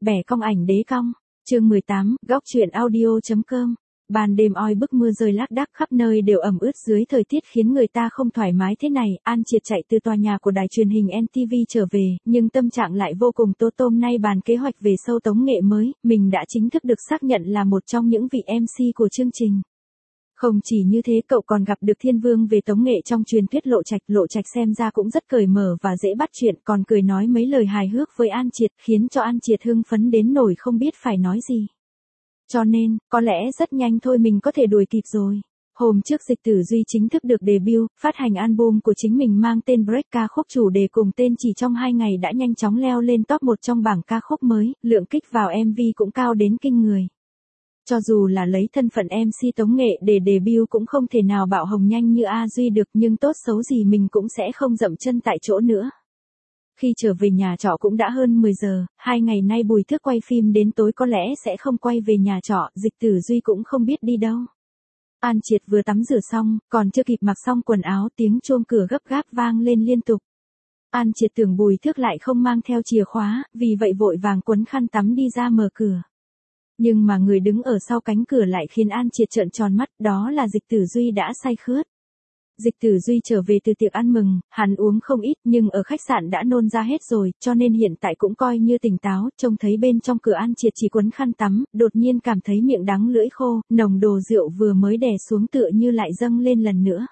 Bẻ cong ảnh đế cong. Chương 18, góc truyện audio.com. Ban đêm oi bức mưa rơi lác đác khắp nơi đều ẩm ướt dưới thời tiết khiến người ta không thoải mái thế này. An Triệt chạy từ tòa nhà của đài truyền hình NTV trở về, nhưng tâm trạng lại vô cùng tốt. Hôm nay bàn kế hoạch về show tống nghệ mới, mình đã chính thức được xác nhận là một trong những vị MC của chương trình. Không chỉ như thế, cậu còn gặp được thiên vương về tống nghệ trong truyền thuyết Lộ Trạch xem ra cũng rất cởi mở và dễ bắt chuyện, còn cười nói mấy lời hài hước với An Triệt, khiến cho An Triệt hưng phấn đến nỗi không biết phải nói gì. Cho nên, có lẽ rất nhanh thôi mình có thể đuổi kịp rồi. Hôm trước Dịch Tử Duy chính thức được debut, phát hành album của chính mình mang tên Break, ca khúc chủ đề cùng tên chỉ trong 2 ngày đã nhanh chóng leo lên top 1 trong bảng ca khúc mới, lượng kích vào MV cũng cao đến kinh người. Cho dù là lấy thân phận MC tống nghệ để debut cũng không thể nào bạo hồng nhanh như A Duy được, nhưng tốt xấu gì mình cũng sẽ không dậm chân tại chỗ nữa. Khi trở về nhà trọ cũng đã hơn 10 giờ, 2 ngày nay Bùi Thước quay phim đến tối có lẽ sẽ không quay về nhà trọ, Dịch Tử Duy cũng không biết đi đâu. An Triệt vừa tắm rửa xong, còn chưa kịp mặc xong quần áo, tiếng chuông cửa gấp gáp vang lên liên tục. An Triệt tưởng Bùi Thước lại không mang theo chìa khóa, vì vậy vội vàng quấn khăn tắm đi ra mở cửa. Nhưng mà người đứng ở sau cánh cửa lại khiến An Triệt trợn tròn mắt, đó là Dịch Tử Duy đã say khướt. Dịch Tử Duy trở về từ tiệc ăn mừng, hắn uống không ít nhưng ở khách sạn đã nôn ra hết rồi, cho nên hiện tại cũng coi như tỉnh táo. Trông thấy bên trong cửa An Triệt chỉ quấn khăn tắm, đột nhiên cảm thấy miệng đắng lưỡi khô, nồng đồ rượu vừa mới đè xuống tựa như lại dâng lên lần nữa.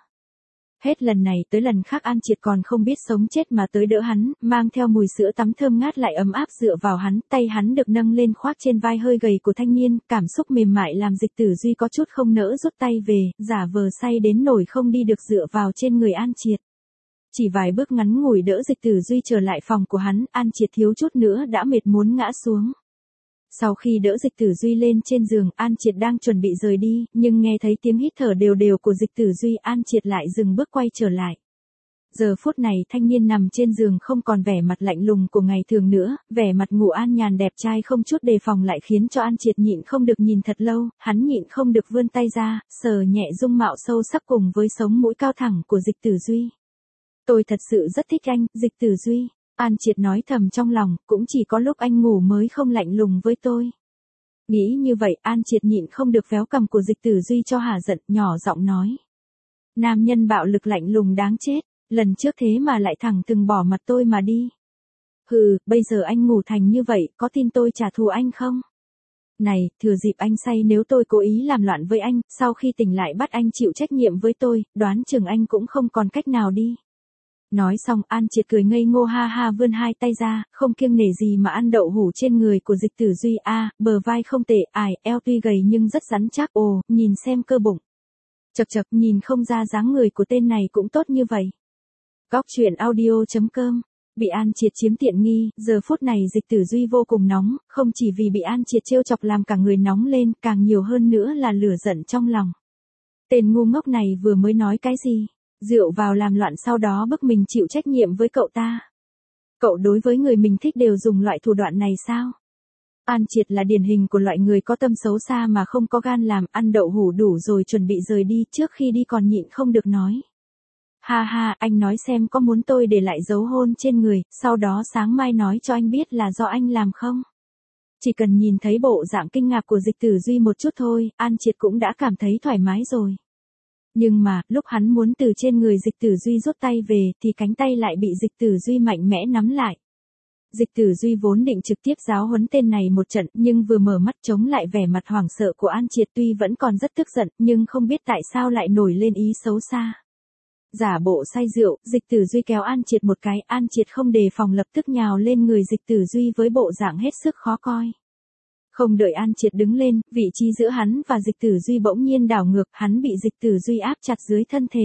Hết lần này tới lần khác An Triệt còn không biết sống chết mà tới đỡ hắn, mang theo mùi sữa tắm thơm ngát lại ấm áp dựa vào hắn, tay hắn được nâng lên khoác trên vai hơi gầy của thanh niên, cảm xúc mềm mại làm Dịch Tử Duy có chút không nỡ rút tay về, giả vờ say đến nỗi không đi được dựa vào trên người An Triệt. Chỉ vài bước ngắn ngủi đỡ Dịch Tử Duy trở lại phòng của hắn, An Triệt thiếu chút nữa đã mệt muốn ngã xuống. Sau khi đỡ Dịch Tử Duy lên trên giường, An Triệt đang chuẩn bị rời đi, nhưng nghe thấy tiếng hít thở đều đều của Dịch Tử Duy, An Triệt lại dừng bước quay trở lại. Giờ phút này thanh niên nằm trên giường không còn vẻ mặt lạnh lùng của ngày thường nữa, vẻ mặt ngủ an nhàn đẹp trai không chút đề phòng lại khiến cho An Triệt nhịn không được nhìn thật lâu, hắn nhịn không được vươn tay ra, sờ nhẹ dung mạo sâu sắc cùng với sống mũi cao thẳng của Dịch Tử Duy. Tôi thật sự rất thích anh, Dịch Tử Duy. An Triệt nói thầm trong lòng, cũng chỉ có lúc anh ngủ mới không lạnh lùng với tôi. Nghĩ như vậy, An Triệt nhịn không được véo cằm của Dịch Tử Duy cho hả giận, nhỏ giọng nói. Nam nhân bạo lực lạnh lùng đáng chết, lần trước thế mà lại thẳng từng bỏ mặt tôi mà đi. Hừ, bây giờ anh ngủ thành như vậy, có tin tôi trả thù anh không? Này, thừa dịp anh say nếu tôi cố ý làm loạn với anh, sau khi tỉnh lại bắt anh chịu trách nhiệm với tôi, đoán chừng anh cũng không còn cách nào đi. Nói xong An Triệt cười ngây ngô ha ha vươn hai tay ra, không kiêng nể gì mà ăn đậu hũ trên người của Dịch Tử Duy. Bờ vai không tệ, eo tuy gầy nhưng rất rắn chắc, nhìn xem cơ bụng. Chậc chậc, nhìn không ra dáng người của tên này cũng tốt như vậy. Góc truyện audio.com. Bị An Triệt chiếm tiện nghi, giờ phút này Dịch Tử Duy vô cùng nóng, không chỉ vì bị An Triệt trêu chọc làm cả người nóng lên, càng nhiều hơn nữa là lửa giận trong lòng. Tên ngu ngốc này vừa mới nói cái gì? Rượu vào làm loạn sau đó bức mình chịu trách nhiệm với cậu ta. Cậu đối với người mình thích đều dùng loại thủ đoạn này sao? An Triệt là điển hình của loại người có tâm xấu xa mà không có gan làm, ăn đậu hũ đủ rồi chuẩn bị rời đi, trước khi đi còn nhịn không được nói. Ha ha, anh nói xem có muốn tôi để lại dấu hôn trên người, sau đó sáng mai nói cho anh biết là do anh làm không? Chỉ cần nhìn thấy bộ dạng kinh ngạc của Dịch Tử Duy một chút thôi, An Triệt cũng đã cảm thấy thoải mái rồi. Nhưng mà, lúc hắn muốn từ trên người Dịch Tử Duy rút tay về, thì cánh tay lại bị Dịch Tử Duy mạnh mẽ nắm lại. Dịch Tử Duy vốn định trực tiếp giáo huấn tên này một trận, nhưng vừa mở mắt chống lại vẻ mặt hoảng sợ của An Triệt, tuy vẫn còn rất tức giận, nhưng không biết tại sao lại nổi lên ý xấu xa. Giả bộ say rượu, Dịch Tử Duy kéo An Triệt một cái, An Triệt không đề phòng lập tức nhào lên người Dịch Tử Duy với bộ dạng hết sức khó coi. Không đợi An Triệt đứng lên, vị trí giữa hắn và Dịch Tử Duy bỗng nhiên đảo ngược, hắn bị Dịch Tử Duy áp chặt dưới thân thể.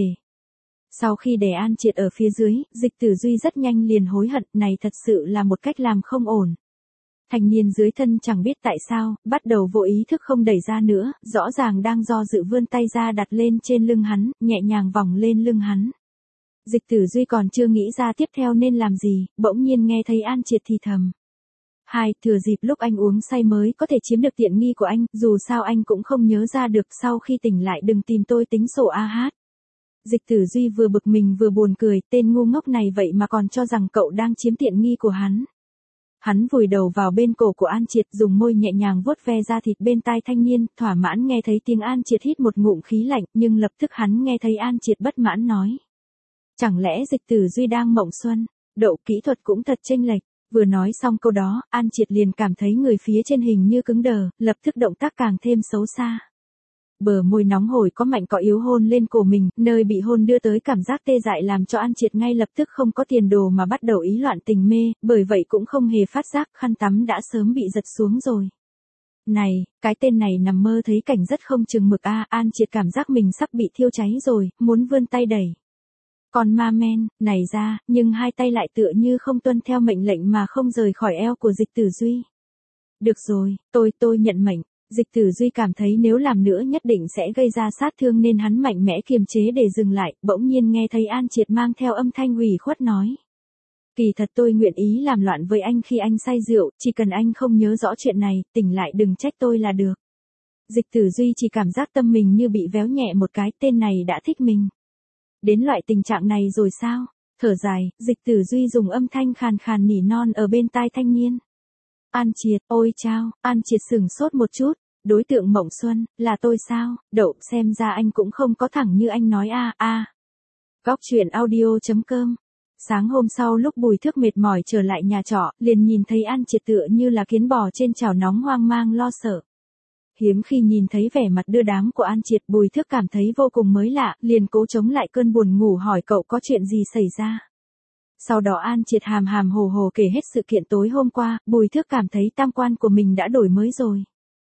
Sau khi đè An Triệt ở phía dưới, Dịch Tử Duy rất nhanh liền hối hận, này thật sự là một cách làm không ổn. Thanh niên dưới thân chẳng biết tại sao, bắt đầu vô ý thức không đẩy ra nữa, rõ ràng đang do dự vươn tay ra đặt lên trên lưng hắn, nhẹ nhàng vòng lên lưng hắn. Dịch Tử Duy còn chưa nghĩ ra tiếp theo nên làm gì, bỗng nhiên nghe thấy An Triệt thì thầm. Thừa dịp lúc anh uống say mới có thể chiếm được tiện nghi của anh, dù sao anh cũng không nhớ ra được, sau khi tỉnh lại đừng tìm tôi tính sổ Dịch Tử Duy vừa bực mình vừa buồn cười, tên ngu ngốc này vậy mà còn cho rằng cậu đang chiếm tiện nghi của hắn. Hắn vùi đầu vào bên cổ của An Triệt, dùng môi nhẹ nhàng vuốt ve da thịt bên tai thanh niên, thỏa mãn nghe thấy tiếng An Triệt hít một ngụm khí lạnh, nhưng lập tức hắn nghe thấy An Triệt bất mãn nói. Chẳng lẽ Dịch Tử Duy đang mộng xuân, độ kỹ thuật cũng thật chênh lệch. Vừa nói xong câu đó, An Triệt liền cảm thấy người phía trên hình như cứng đờ, lập tức động tác càng thêm xấu xa. Bờ môi nóng hổi có mạnh có yếu hôn lên cổ mình, nơi bị hôn đưa tới cảm giác tê dại làm cho An Triệt ngay lập tức không có tiền đồ mà bắt đầu ý loạn tình mê, bởi vậy cũng không hề phát giác khăn tắm đã sớm bị giật xuống rồi. Này, cái tên này nằm mơ thấy cảnh rất không chừng mực a. An Triệt cảm giác mình sắp bị thiêu cháy rồi, muốn vươn tay đẩy. Còn ma men, này ra, nhưng hai tay lại tựa như không tuân theo mệnh lệnh mà không rời khỏi eo của Dịch Tử Duy. Được rồi, tôi nhận mệnh. Dịch Tử Duy cảm thấy nếu làm nữa nhất định sẽ gây ra sát thương nên hắn mạnh mẽ kiềm chế để dừng lại, bỗng nhiên nghe thấy An Triệt mang theo âm thanh ủy khuất nói. Kỳ thật tôi nguyện ý làm loạn với anh khi anh say rượu, chỉ cần anh không nhớ rõ chuyện này, tỉnh lại đừng trách tôi là được. Dịch Tử Duy chỉ cảm giác tâm mình như bị véo nhẹ một cái, tên này đã thích mình. Đến loại tình trạng này rồi sao? Thở dài, Dịch Tử Duy dùng âm thanh khàn khàn nỉ non ở bên tai thanh niên. An Triệt, ôi chao, An Triệt sửng sốt một chút, đối tượng mộng xuân, là tôi sao? Đậu, xem ra anh cũng không có thẳng như anh nói a. Góc truyện audio.com. Sáng hôm sau lúc Bùi Thước mệt mỏi trở lại nhà trọ, liền nhìn thấy An Triệt tựa như là kiến bò trên chảo nóng hoang mang lo sợ. Hiếm khi nhìn thấy vẻ mặt đưa đám của An Triệt, Bùi Thước cảm thấy vô cùng mới lạ, liền cố chống lại cơn buồn ngủ hỏi cậu có chuyện gì xảy ra. Sau đó An Triệt hàm hàm hồ hồ kể hết sự kiện tối hôm qua, Bùi Thước cảm thấy tam quan của mình đã đổi mới rồi.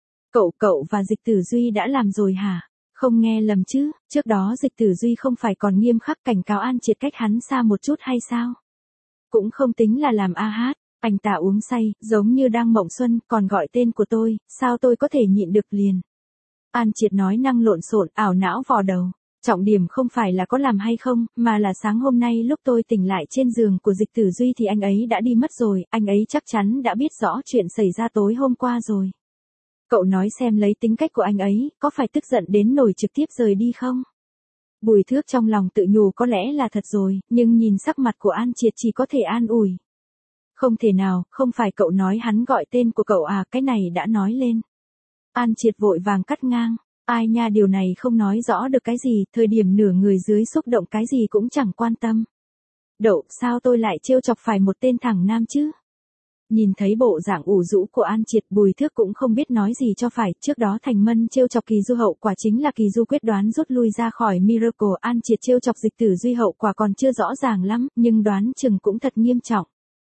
Cậu và Dịch Tử Duy đã làm rồi hả? Không nghe lầm chứ, trước đó Dịch Tử Duy không phải còn nghiêm khắc cảnh cáo An Triệt cách hắn xa một chút hay sao? Cũng không tính là làm a hát, anh ta uống say, giống như đang mộng xuân, còn gọi tên của tôi, sao tôi có thể nhịn được liền? An Triệt nói năng lộn xộn, ảo não vò đầu. Trọng điểm không phải là có làm hay không, mà là sáng hôm nay lúc tôi tỉnh lại trên giường của Dịch Tử Duy thì anh ấy đã đi mất rồi, anh ấy chắc chắn đã biết rõ chuyện xảy ra tối hôm qua rồi. Cậu nói xem lấy tính cách của anh ấy, có phải tức giận đến nỗi trực tiếp rời đi không? Bùi Thước trong lòng tự nhủ có lẽ là thật rồi, nhưng nhìn sắc mặt của An Triệt chỉ có thể an ủi. Không thể nào, không phải cậu nói hắn gọi tên của cậu à, cái này đã nói lên. An Triệt vội vàng cắt ngang. Ai nha, điều này không nói rõ được cái gì, thời điểm nửa người dưới xúc động cái gì cũng chẳng quan tâm. Đậu, sao tôi lại trêu chọc phải một tên thằng nam chứ? Nhìn thấy bộ dạng ủ rũ của An Triệt, Bùi Thước cũng không biết nói gì cho phải, trước đó Thành Mân trêu chọc Kỳ Du hậu quả chính là Kỳ Du quyết đoán rút lui ra khỏi Miracle, An Triệt trêu chọc Dịch Tử Duy hậu quả còn chưa rõ ràng lắm, nhưng đoán chừng cũng thật nghiêm trọng.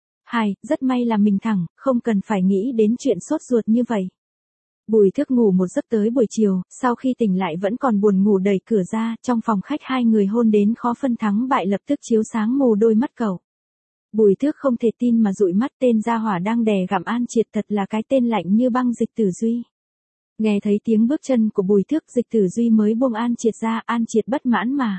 Rất may là mình thẳng, không cần phải nghĩ đến chuyện sốt ruột như vậy. Bùi Thước ngủ một giấc tới buổi chiều, sau khi tỉnh lại vẫn còn buồn ngủ đẩy cửa ra, trong phòng khách hai người hôn đến khó phân thắng bại lập tức chiếu sáng mù đôi mắt cậu. Bùi Thước không thể tin mà dụi mắt, tên gia hỏa đang đè gặm An Triệt thật là cái tên lạnh như băng Dịch Tử Duy. Nghe thấy tiếng bước chân của Bùi Thước, Dịch Tử Duy mới buông An Triệt ra, An Triệt bất mãn mà.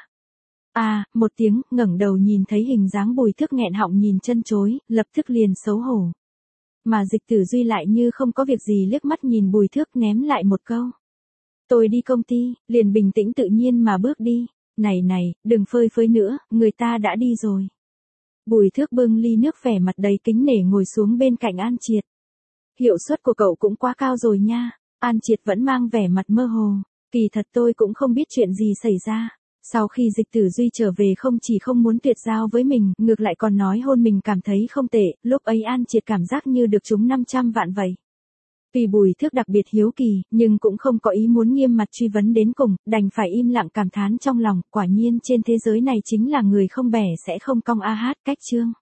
Một tiếng, ngẩng đầu nhìn thấy hình dáng Bùi Thước nghẹn họng nhìn chân chối, lập tức liền xấu hổ. Mà Dịch Tử Duy lại như không có việc gì liếc mắt nhìn Bùi Thước ném lại một câu. Tôi đi công ty, liền bình tĩnh tự nhiên mà bước đi. Này, đừng phơi phới nữa, người ta đã đi rồi. Bùi Thước bưng ly nước vẻ mặt đầy kính nể ngồi xuống bên cạnh An Triệt. Hiệu suất của cậu cũng quá cao rồi nha. An Triệt vẫn mang vẻ mặt mơ hồ. Kỳ thật tôi cũng không biết chuyện gì xảy ra. Sau khi Dịch Tử Duy trở về không chỉ không muốn tuyệt giao với mình, ngược lại còn nói hôn mình cảm thấy không tệ, lúc ấy An Triệt cảm giác như được trúng 500 vạn vậy. Vì Bùi Thước đặc biệt hiếu kỳ, nhưng cũng không có ý muốn nghiêm mặt truy vấn đến cùng, đành phải im lặng cảm thán trong lòng, quả nhiên trên thế giới này chính là người không bẻ sẽ không cong a hát, cách chương.